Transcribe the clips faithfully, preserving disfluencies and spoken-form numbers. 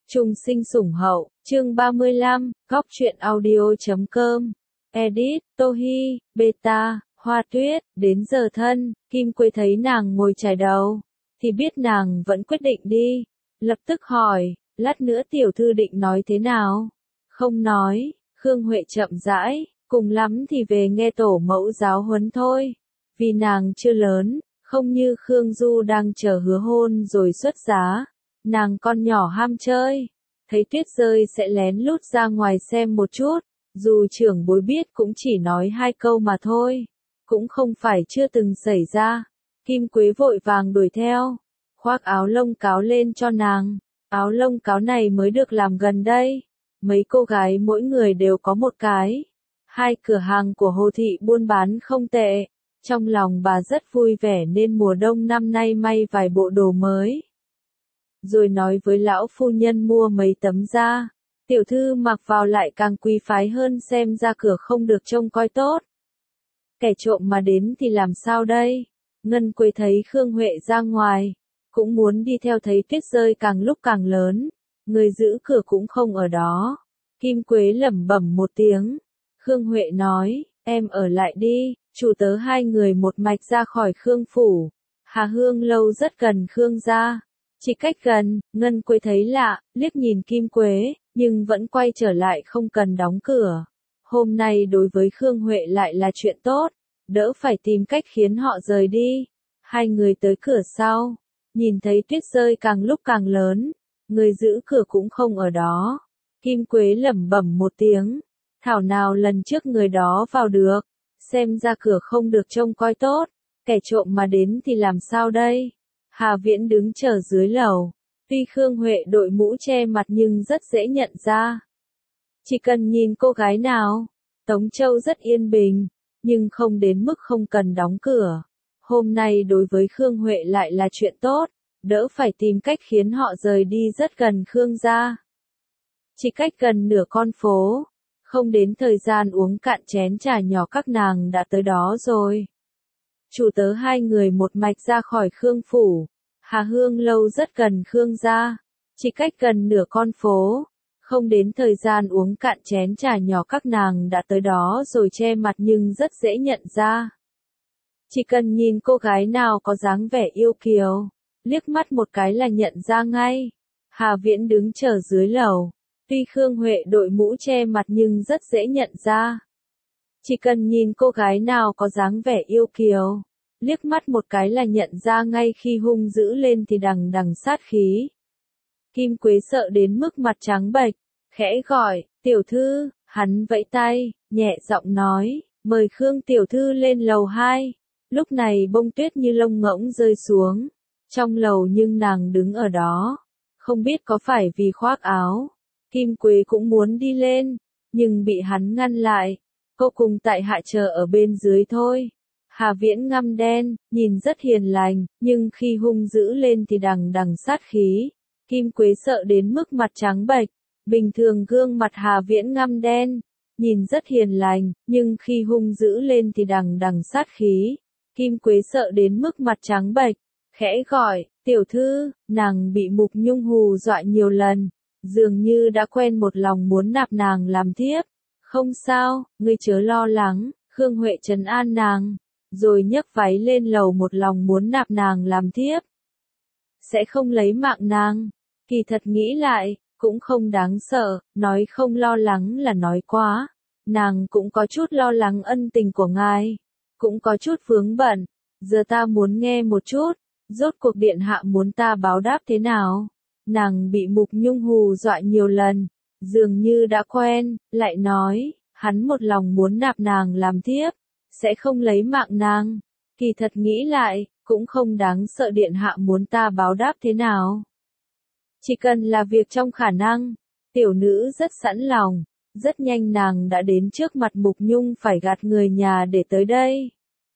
Trung sinh sủng hậu, chương ba mươi lăm, góc truyện audio chấm com. Edit, Tohi, Beta, Hoa Tuyết, đến giờ thân, Kim Quế thấy nàng ngồi chải đầu, thì biết nàng vẫn quyết định đi. Lập tức hỏi, lát nữa tiểu thư định nói thế nào? Không nói, Khương Huệ chậm rãi, cùng lắm thì về nghe tổ mẫu giáo huấn thôi. Vì nàng chưa lớn, không như Khương Du đang chờ hứa hôn rồi xuất giá. Nàng con nhỏ ham chơi, thấy tuyết rơi sẽ lén lút ra ngoài xem một chút, dù trưởng bối biết cũng chỉ nói hai câu mà thôi, cũng không phải chưa từng xảy ra. Kim Quế vội vàng đuổi theo, khoác áo lông cáo lên cho nàng, áo lông cáo này mới được làm gần đây, mấy cô gái mỗi người đều có một cái. Hai cửa hàng của Hồ Thị buôn bán không tệ, trong lòng bà rất vui vẻ nên mùa đông năm nay may vài bộ đồ mới. Rồi nói với lão phu nhân mua mấy tấm da, tiểu thư mặc vào lại càng quý phái hơn, xem ra cửa không được trông coi tốt. Kẻ trộm mà đến thì làm sao đây? Ngân Quế thấy Khương Huệ ra ngoài, cũng muốn đi theo, thấy tuyết rơi càng lúc càng lớn, người giữ cửa cũng không ở đó. Kim Quế lẩm bẩm một tiếng, Khương Huệ nói, em ở lại đi, chủ tớ hai người một mạch ra khỏi Khương phủ. Hà Hương lâu rất gần Khương gia. Chỉ cách gần, Ngân Quế thấy lạ, liếc nhìn Kim Quế, nhưng vẫn quay trở lại không cần đóng cửa. Hôm nay đối với Khương Huệ lại là chuyện tốt, đỡ phải tìm cách khiến họ rời đi. Hai người tới cửa sau, nhìn thấy tuyết rơi càng lúc càng lớn, người giữ cửa cũng không ở đó. Kim Quế lẩm bẩm một tiếng, thảo nào lần trước người đó vào được, xem ra cửa không được trông coi tốt, kẻ trộm mà đến thì làm sao đây? Hà Viễn đứng chờ dưới lầu, tuy Khương Huệ đội mũ che mặt nhưng rất dễ nhận ra. Chỉ cần nhìn cô gái nào, Tống Châu rất yên bình, nhưng không đến mức không cần đóng cửa. Hôm nay đối với Khương Huệ lại là chuyện tốt, đỡ phải tìm cách khiến họ rời đi rất gần Khương gia. Chỉ cách gần nửa con phố, không đến thời gian uống cạn chén trà nhỏ các nàng đã tới đó rồi. Chủ tớ hai người một mạch ra khỏi Khương phủ, Hà Hương lâu rất gần Khương gia, chỉ cách gần nửa con phố, không đến thời gian uống cạn chén trà nhỏ các nàng đã tới đó rồi, che mặt nhưng rất dễ nhận ra. Chỉ cần nhìn cô gái nào có dáng vẻ yêu kiều, liếc mắt một cái là nhận ra ngay. Hà Viễn đứng chờ dưới lầu, tuy Khương Huệ đội mũ che mặt nhưng rất dễ nhận ra. Chỉ cần nhìn cô gái nào có dáng vẻ yêu kiều, liếc mắt một cái là nhận ra ngay, khi hung dữ lên thì đằng đằng sát khí. Kim Quế sợ đến mức mặt trắng bệch, khẽ gọi, tiểu thư, hắn vẫy tay, nhẹ giọng nói, mời Khương tiểu thư lên lầu hai. Lúc này bông tuyết như lông ngỗng rơi xuống, trong lầu nhưng nàng đứng ở đó, không biết có phải vì khoác áo. Kim Quế cũng muốn đi lên, nhưng bị hắn ngăn lại. Cô cùng tại hạ chờ ở bên dưới thôi. Hà Viễn ngăm đen, nhìn rất hiền lành, nhưng khi hung dữ lên thì đằng đằng sát khí. Kim Quế sợ đến mức mặt trắng bệch. Bình thường gương mặt Hà Viễn ngăm đen, nhìn rất hiền lành, nhưng khi hung dữ lên thì đằng đằng sát khí. Kim Quế sợ đến mức mặt trắng bệch, khẽ gọi, tiểu thư, nàng bị Mục Nhung hù dọa nhiều lần, dường như đã quen một lòng muốn nạp nàng làm thiếp. Không sao, ngươi chớ lo lắng, Khương Huệ trấn an nàng, rồi nhấc váy lên lầu, một lòng muốn nạp nàng làm thiếp. Sẽ không lấy mạng nàng. Kỳ thật nghĩ lại, cũng không đáng sợ, nói không lo lắng là nói quá. Nàng cũng có chút lo lắng ân tình của ngài, cũng có chút vướng bận. Giờ ta muốn nghe một chút, rốt cuộc điện hạ muốn ta báo đáp thế nào? Nàng bị Mục Nhung hù dọa nhiều lần, dường như đã quen, lại nói, hắn một lòng muốn nạp nàng làm thiếp, sẽ không lấy mạng nàng. Kỳ thật nghĩ lại, cũng không đáng sợ, điện hạ muốn ta báo đáp thế nào. Chỉ cần là việc trong khả năng, tiểu nữ rất sẵn lòng. Rất nhanh nàng đã đến trước mặt Mục Nhung, phải gạt người nhà để tới đây.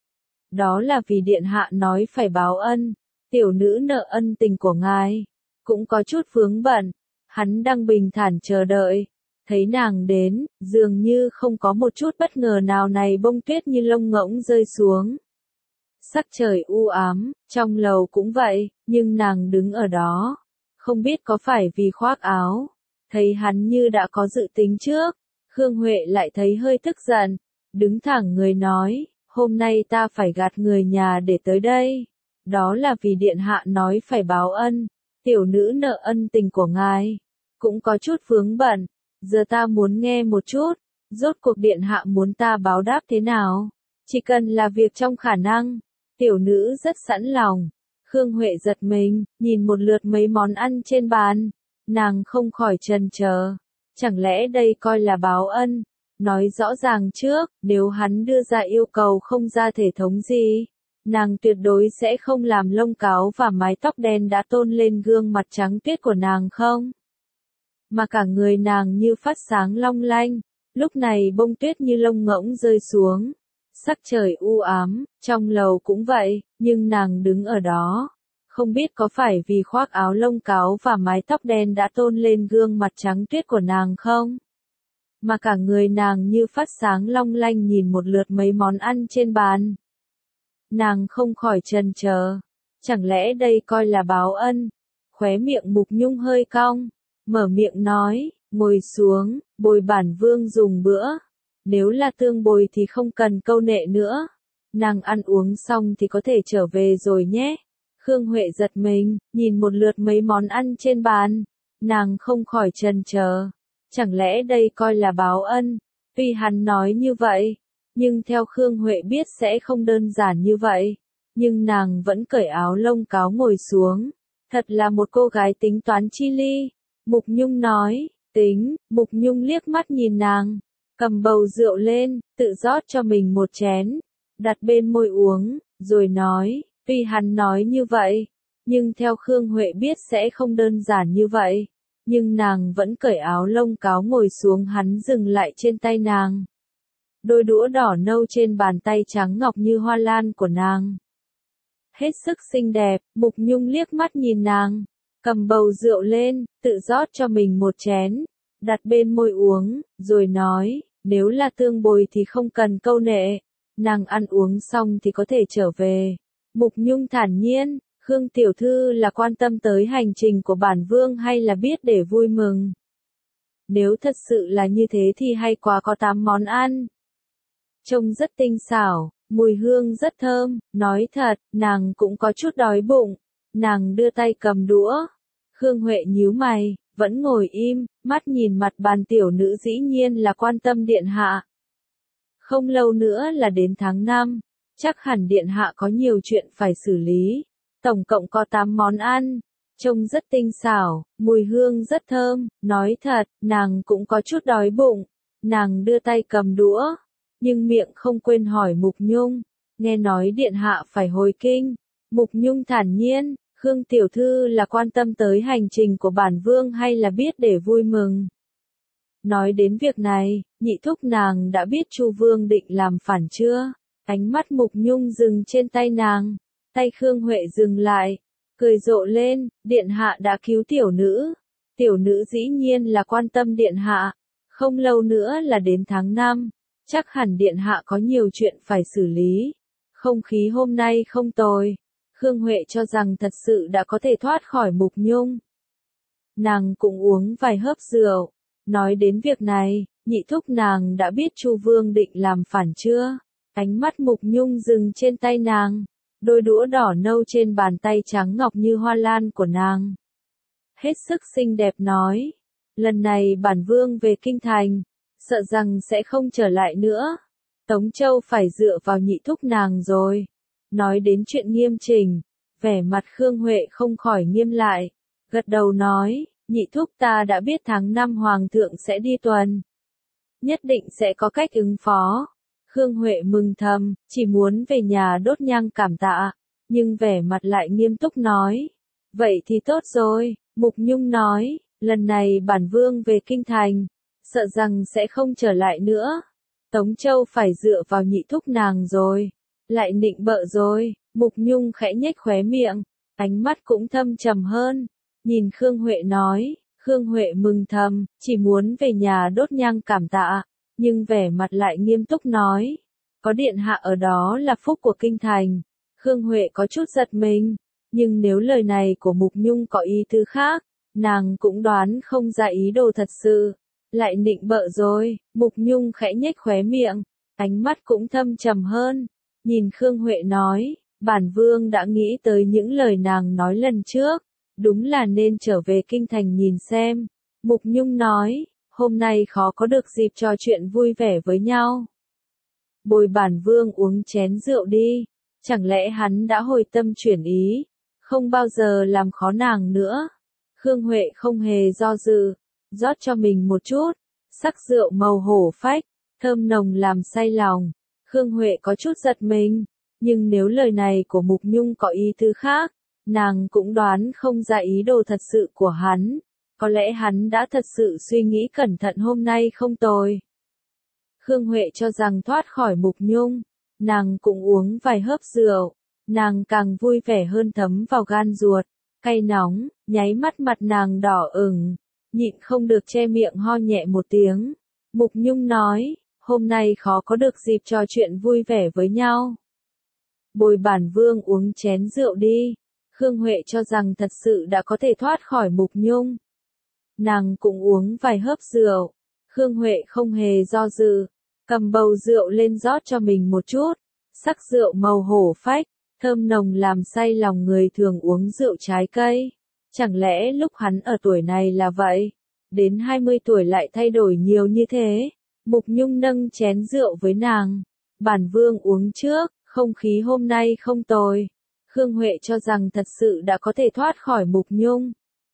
Đó là vì điện hạ nói phải báo ân, tiểu nữ nợ ân tình của ngài, cũng có chút vướng bận. Hắn đang bình thản chờ đợi, thấy nàng đến, dường như không có một chút bất ngờ nào. Này bông tuyết như lông ngỗng rơi xuống, sắc trời u ám, trong lầu cũng vậy, nhưng nàng đứng ở đó, không biết có phải vì khoác áo, thấy hắn như đã có dự tính trước, Khương Huệ lại thấy hơi tức giận, đứng thẳng người nói, hôm nay ta phải gạt người nhà để tới đây, đó là vì điện hạ nói phải báo ân, tiểu nữ nợ ân tình của ngài, cũng có chút vướng bận, giờ ta muốn nghe một chút, rốt cuộc điện hạ muốn ta báo đáp thế nào, chỉ cần là việc trong khả năng, tiểu nữ rất sẵn lòng. Khương Huệ giật mình, nhìn một lượt mấy món ăn trên bàn, nàng không khỏi chần chờ, chẳng lẽ đây coi là báo ân, nói rõ ràng trước, nếu hắn đưa ra yêu cầu không ra thể thống gì, nàng tuyệt đối sẽ không làm lông cáo và mái tóc đen đã tôn lên gương mặt trắng tuyết của nàng không, mà cả người nàng như phát sáng long lanh, lúc này bông tuyết như lông ngỗng rơi xuống. Sắc trời u ám, trong lầu cũng vậy, nhưng nàng đứng ở đó, không biết có phải vì khoác áo lông cáo và mái tóc đen đã tôn lên gương mặt trắng tuyết của nàng không? Mà cả người nàng như phát sáng long lanh nhìn một lượt mấy món ăn trên bàn. Nàng không khỏi chần chờ, chẳng lẽ đây coi là báo ân? Khóe miệng Mục Nhung hơi cong, mở miệng nói, ngồi xuống, bồi bản vương dùng bữa. Nếu là tương bồi thì không cần câu nệ nữa. Nàng ăn uống xong thì có thể trở về rồi nhé. Khương Huệ giật mình, nhìn một lượt mấy món ăn trên bàn. Nàng không khỏi chần chờ. Chẳng lẽ đây coi là báo ân? Tuy hắn nói như vậy, nhưng theo Khương Huệ biết sẽ không đơn giản như vậy. Nhưng nàng vẫn cởi áo lông cáo ngồi xuống. Thật là một cô gái tính toán chi ly. Mục Nhung nói, tính, Mục Nhung liếc mắt nhìn nàng. Cầm bầu rượu lên, tự rót cho mình một chén, đặt bên môi uống, rồi nói, tuy hắn nói như vậy, nhưng theo Khương Huệ biết sẽ không đơn giản như vậy, nhưng nàng vẫn cởi áo lông cáo ngồi xuống hắn dừng lại trên tay nàng. Đôi đũa đỏ nâu trên bàn tay trắng ngọc như hoa lan của nàng. Hết sức xinh đẹp, Mục Nhung liếc mắt nhìn nàng, cầm bầu rượu lên, tự rót cho mình một chén, đặt bên môi uống, rồi nói, nếu là tương bồi thì không cần câu nệ, nàng ăn uống xong thì có thể trở về. Mục Nhung thản nhiên, Khương tiểu thư là quan tâm tới hành trình của bản vương hay là biết để vui mừng? Nếu thật sự là như thế thì hay quá, có tám món ăn. Trông rất tinh xảo, mùi hương rất thơm, nói thật, nàng cũng có chút đói bụng. Nàng đưa tay cầm đũa. Khương Huệ nhíu mày, vẫn ngồi im, mắt nhìn mặt bàn, tiểu nữ dĩ nhiên là quan tâm điện hạ. Không lâu nữa là đến tháng năm, chắc hẳn điện hạ có nhiều chuyện phải xử lý. Tổng cộng có tám món ăn, trông rất tinh xảo, mùi hương rất thơm, nói thật, nàng cũng có chút đói bụng. Nàng đưa tay cầm đũa, nhưng miệng không quên hỏi Mục Nhung, nghe nói điện hạ phải hồi kinh. Mục Nhung thản nhiên, Khương tiểu thư là quan tâm tới hành trình của bản vương hay là biết để vui mừng? Nói đến việc này, nhị thúc nàng đã biết Chu Vương định làm phản chưa? Ánh mắt Mục Nhung dừng trên tay nàng, tay Khương Huệ dừng lại, cười rộ lên, điện hạ đã cứu tiểu nữ. Tiểu nữ dĩ nhiên là quan tâm điện hạ, không lâu nữa là đến tháng năm, chắc hẳn điện hạ có nhiều chuyện phải xử lý. Không khí hôm nay không tồi. Khương Huệ cho rằng thật sự đã có thể thoát khỏi Mục Nhung. Nàng cũng uống vài hớp rượu. Nói đến việc này, nhị thúc nàng đã biết Chu Vương định làm phản chưa? Ánh mắt Mục Nhung dừng trên tay nàng. Đôi đũa đỏ nâu trên bàn tay trắng ngọc như hoa lan của nàng. Hết sức xinh đẹp nói. Lần này bản vương về kinh thành, sợ rằng sẽ không trở lại nữa. Tống Châu phải dựa vào nhị thúc nàng rồi. Nói đến chuyện nghiêm chỉnh, vẻ mặt Khương Huệ không khỏi nghiêm lại, gật đầu nói, nhị thúc ta đã biết tháng năm hoàng thượng sẽ đi tuần. Nhất định sẽ có cách ứng phó. Khương Huệ mừng thầm, chỉ muốn về nhà đốt nhang cảm tạ, nhưng vẻ mặt lại nghiêm túc nói. Vậy thì tốt rồi, Mục Nhung nói, lần này bản vương về kinh thành, sợ rằng sẽ không trở lại nữa. Tống Châu phải dựa vào nhị thúc nàng rồi. Lại nịnh bợ rồi, Mục Nhung khẽ nhếch khóe miệng, ánh mắt cũng thâm trầm hơn, nhìn Khương Huệ nói, Khương Huệ mừng thầm, chỉ muốn về nhà đốt nhang cảm tạ, nhưng vẻ mặt lại nghiêm túc nói, có điện hạ ở đó là phúc của kinh thành. Khương Huệ có chút giật mình, nhưng nếu lời này của Mục Nhung có ý tứ khác, nàng cũng đoán không ra ý đồ thật sự, lại nịnh bợ rồi. Mục Nhung khẽ nhếch khóe miệng, ánh mắt cũng thâm trầm hơn, nhìn Khương Huệ nói, bản vương đã nghĩ tới những lời nàng nói lần trước, đúng là nên trở về kinh thành nhìn xem. Mục Nhung nói, hôm nay khó có được dịp trò chuyện vui vẻ với nhau. Bồi bản vương uống chén rượu đi, chẳng lẽ hắn đã hồi tâm chuyển ý, không bao giờ làm khó nàng nữa. Khương Huệ không hề do dự, rót cho mình một chút, sắc rượu màu hổ phách, thơm nồng làm say lòng. Khương Huệ có chút giật mình, nhưng nếu lời này của Mục Nhung có ý tứ khác, nàng cũng đoán không ra ý đồ thật sự của hắn, có lẽ hắn đã thật sự suy nghĩ cẩn thận hôm nay không tồi. Khương Huệ cho rằng thoát khỏi Mục Nhung, nàng cũng uống vài hớp rượu, nàng càng vui vẻ hơn thấm vào gan ruột, cay nóng, nháy mắt mặt nàng đỏ ửng, nhịn không được che miệng ho nhẹ một tiếng. Mục Nhung nói, hôm nay khó có được dịp trò chuyện vui vẻ với nhau. Bồi bản vương uống chén rượu đi. Khương Huệ cho rằng thật sự đã có thể thoát khỏi Mục Nhung. Nàng cũng uống vài hớp rượu. Khương Huệ không hề do dự, cầm bầu rượu lên rót cho mình một chút. Sắc rượu màu hổ phách, thơm nồng làm say lòng người thường uống rượu trái cây. Chẳng lẽ lúc hắn ở tuổi này là vậy? Đến hai mươi tuổi lại thay đổi nhiều như thế? Mục Nhung nâng chén rượu với nàng. Bản vương uống trước, không khí hôm nay không tồi. Khương Huệ cho rằng thật sự đã có thể thoát khỏi Mục Nhung.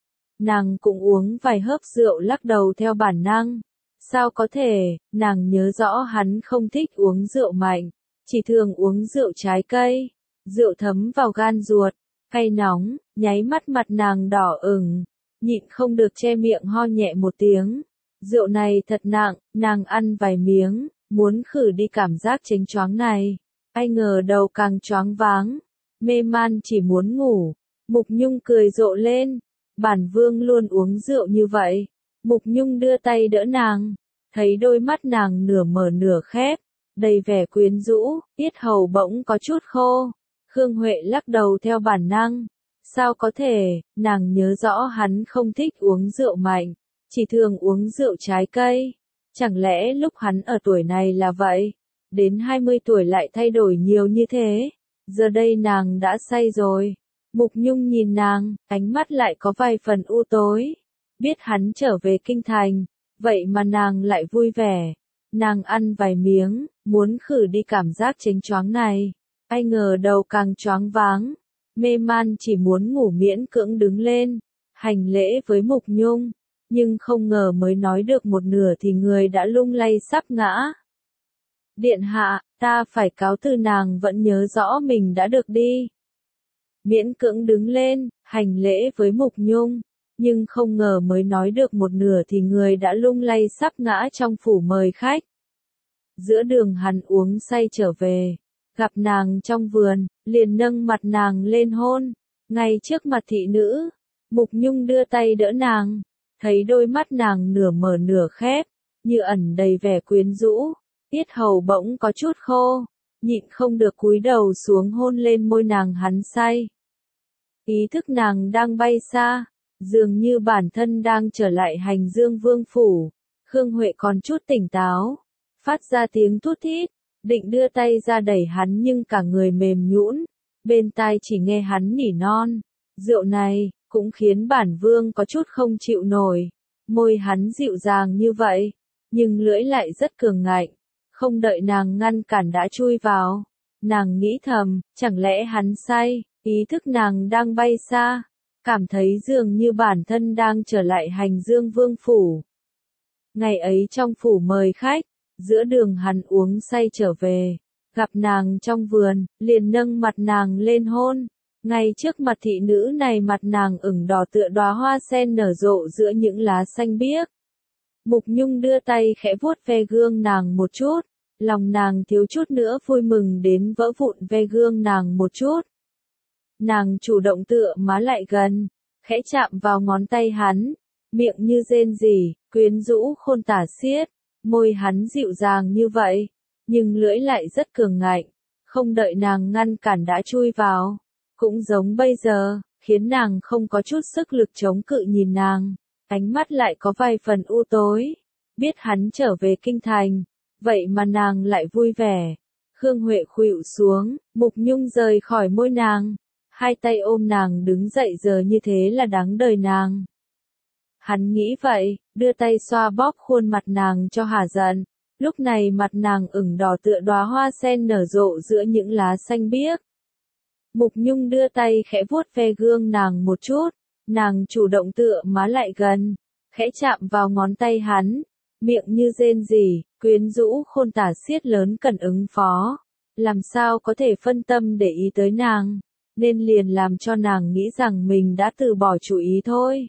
Nàng cũng uống vài hớp rượu lắc đầu theo bản năng. Sao có thể, nàng nhớ rõ hắn không thích uống rượu mạnh, chỉ thường uống rượu trái cây. Rượu thấm vào gan ruột, cay nóng, nháy mắt mặt nàng đỏ ửng, nhịn không được che miệng ho nhẹ một tiếng. Rượu này thật nặng, nàng ăn vài miếng, muốn khử đi cảm giác chênh choáng này. Ai ngờ đầu càng choáng váng, mê man chỉ muốn ngủ. Mục Nhung cười rộ lên, bản vương luôn uống rượu như vậy. Mục Nhung đưa tay đỡ nàng, thấy đôi mắt nàng nửa mở nửa khép, đầy vẻ quyến rũ, yết hầu bỗng có chút khô. Khương Huệ lắc đầu theo bản năng. Sao có thể, nàng nhớ rõ hắn không thích uống rượu mạnh, chỉ thường uống rượu trái cây. Chẳng lẽ lúc hắn ở tuổi này là vậy? Đến hai mươi tuổi lại thay đổi nhiều như thế? Giờ đây nàng đã say rồi. Mục Nhung nhìn nàng, ánh mắt lại có vài phần u tối. Biết hắn trở về kinh thành, vậy mà nàng lại vui vẻ. Nàng ăn vài miếng, muốn khử đi cảm giác chênh choáng này. Ai ngờ đầu càng choáng váng, mê man chỉ muốn ngủ miễn cưỡng đứng lên, hành lễ với Mục Nhung, nhưng không ngờ mới nói được một nửa thì người đã lung lay sắp ngã. Điện hạ, ta phải cáo từ. Nàng vẫn nhớ rõ mình đã được đi. Miễn cưỡng đứng lên, hành lễ với Mục Nhung, nhưng không ngờ mới nói được một nửa thì người đã lung lay sắp ngã trong phủ mời khách. Giữa đường hắn uống say trở về. Gặp nàng trong vườn, liền nâng mặt nàng lên hôn, ngay trước mặt thị nữ. Mục Nhung đưa tay đỡ nàng, thấy đôi mắt nàng nửa mở nửa khép, như ẩn đầy vẻ quyến rũ, yết hầu bỗng có chút khô, nhịn không được cúi đầu xuống hôn lên môi nàng. Hắn say. Ý thức nàng đang bay xa, dường như bản thân đang trở lại Hành Dương Vương phủ. Khương Huệ còn chút tỉnh táo, phát ra tiếng thút thít. Định đưa tay ra đẩy hắn nhưng cả người mềm nhũn, bên tai chỉ nghe hắn nỉ non. Rượu này, cũng khiến bản vương có chút không chịu nổi. Môi hắn dịu dàng như vậy, nhưng lưỡi lại rất cường ngạnh. Không đợi nàng ngăn cản đã chui vào. Nàng nghĩ thầm, chẳng lẽ hắn say, ý thức nàng đang bay xa, cảm thấy dường như bản thân đang trở lại Hành Dương Vương phủ. Ngày ấy trong phủ mời khách, giữa đường hắn uống say trở về, gặp nàng trong vườn, liền nâng mặt nàng lên hôn. Ngay trước mặt thị nữ này mặt nàng ửng đỏ tựa đóa hoa sen nở rộ giữa những lá xanh biếc. Mục Nhung đưa tay khẽ vuốt ve gương nàng một chút, lòng nàng thiếu chút nữa vui mừng đến vỡ vụn ve gương nàng một chút. Nàng chủ động tựa má lại gần, khẽ chạm vào ngón tay hắn, miệng như rên rỉ, quyến rũ khôn tả xiết. Môi hắn dịu dàng như vậy, nhưng lưỡi lại rất cường ngạnh, không đợi nàng ngăn cản đã chui vào. Cũng giống bây giờ, khiến nàng không có chút sức lực chống cự nhìn nàng, ánh mắt lại có vài phần u tối. Biết hắn trở về kinh thành, vậy mà nàng lại vui vẻ. Khương Huệ khuỵu xuống, Mục Nhung rời khỏi môi nàng, hai tay ôm nàng đứng dậy, giờ như thế là đáng đời nàng. Hắn nghĩ vậy, đưa tay xoa bóp khuôn mặt nàng cho hả giận. Lúc này mặt nàng ửng đỏ tựa đóa hoa sen nở rộ giữa những lá xanh biếc. Mục Nhung đưa tay khẽ vuốt ve gương nàng một chút, nàng chủ động tựa má lại gần, khẽ chạm vào ngón tay hắn, miệng như rên rỉ, quyến rũ khôn tả xiết lớn cần ứng phó. Làm sao có thể phân tâm để ý tới nàng, nên liền làm cho nàng nghĩ rằng mình đã từ bỏ chủ ý thôi.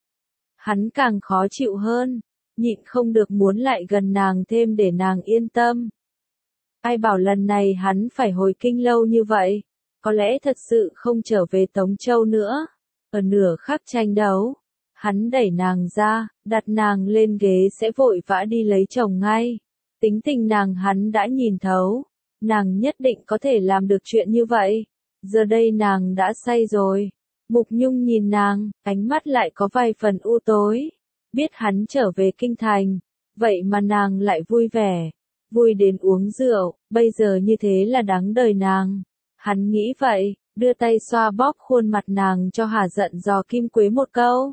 Hắn càng khó chịu hơn, nhịn không được muốn lại gần nàng thêm để nàng yên tâm. Ai bảo lần này hắn phải hồi kinh lâu như vậy, có lẽ thật sự không trở về Tống Châu nữa. Ở nửa khắc tranh đấu, hắn đẩy nàng ra, đặt nàng lên ghế sẽ vội vã đi lấy chồng ngay. Tính tình nàng hắn đã nhìn thấu, nàng nhất định có thể làm được chuyện như vậy. Giờ đây nàng đã say rồi. Mục Nhung nhìn nàng, ánh mắt lại có vài phần u tối. Biết hắn trở về kinh thành, vậy mà nàng lại vui vẻ, vui đến uống rượu, bây giờ như thế là đáng đời nàng. Hắn nghĩ vậy, đưa tay xoa bóp khuôn mặt nàng cho hả giận dò Kim Quế một câu.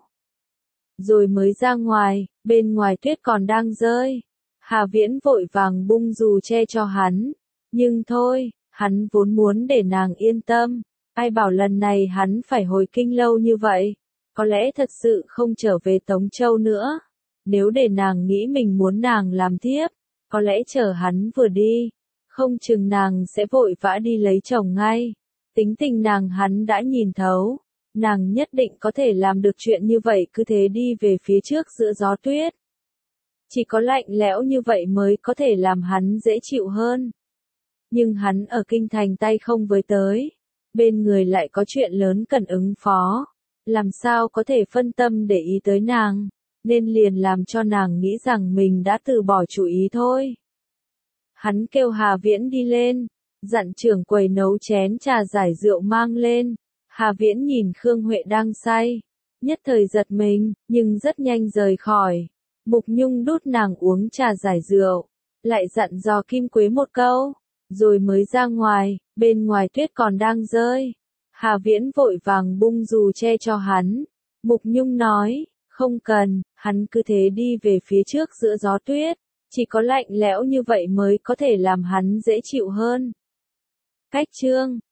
Rồi mới ra ngoài, bên ngoài tuyết còn đang rơi. Hà Viễn vội vàng bung dù che cho hắn. Nhưng thôi, hắn vốn muốn để nàng yên tâm. Ai bảo lần này hắn phải hồi kinh lâu như vậy. Có lẽ thật sự không trở về Tống Châu nữa. Nếu để nàng nghĩ mình muốn nàng làm thiếp, có lẽ chờ hắn vừa đi, không chừng nàng sẽ vội vã đi lấy chồng ngay. Tính tình nàng hắn đã nhìn thấu, nàng nhất định có thể làm được chuyện như vậy, cứ thế đi về phía trước giữa gió tuyết. Chỉ có lạnh lẽo như vậy mới có thể làm hắn dễ chịu hơn. Nhưng hắn ở kinh thành tay không với tới, bên người lại có chuyện lớn cần ứng phó. Làm sao có thể phân tâm để ý tới nàng, nên liền làm cho nàng nghĩ rằng mình đã từ bỏ chủ ý thôi. Hắn kêu Hà Viễn đi lên, dặn trưởng quầy nấu chén trà giải rượu mang lên. Hà Viễn nhìn Khương Huệ đang say, nhất thời giật mình, nhưng rất nhanh rời khỏi. Mục Nhung đút nàng uống trà giải rượu, lại dặn dò Kim Quế một câu, rồi mới ra ngoài, bên ngoài tuyết còn đang rơi. Hà Viễn vội vàng bung dù che cho hắn. Mục Nhung nói, không cần, hắn cứ thế đi về phía trước giữa gió tuyết. Chỉ có lạnh lẽo như vậy mới có thể làm hắn dễ chịu hơn. Cách chương